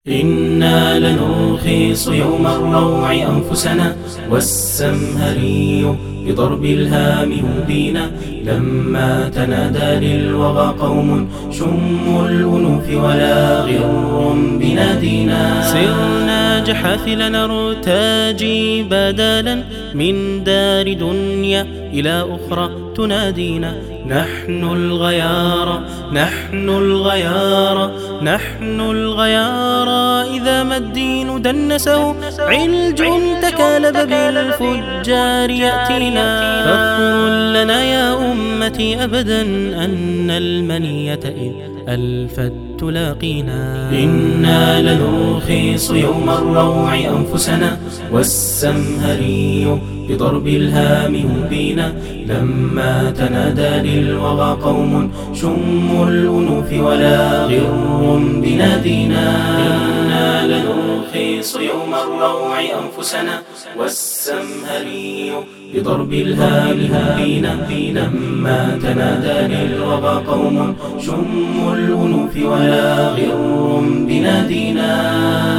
إنا لنرخص يوم الروع أنفسنا والسمهري بضرب الهام بينا لما تنادى للوغى قوم شم الأنوف ولا غر بنادينا. سرنا جحافل نرتاجي بدلا من دار دنيا إلى أخرى تنادينا. نحن الغيار نحن الغيار نحن الغيار إذا ما الدين دنسه علج تكالب بالفجار يأتينا. فخر لنا يا أمتي أبدا أن المنية إذ ألفت تلاقينا. إنا لنرخص يوم الروع أنفسنا والسمهري بضرب الهام بينا لما تنادى للوغى قوم شم الأنوف ولا غر بنادينا. إنا لنرخص يوم الروع أنفسنا والسمهري بضرب الهام بينا لما تنادى للوغى قوم شم الأنوف ولا غر بنادينا.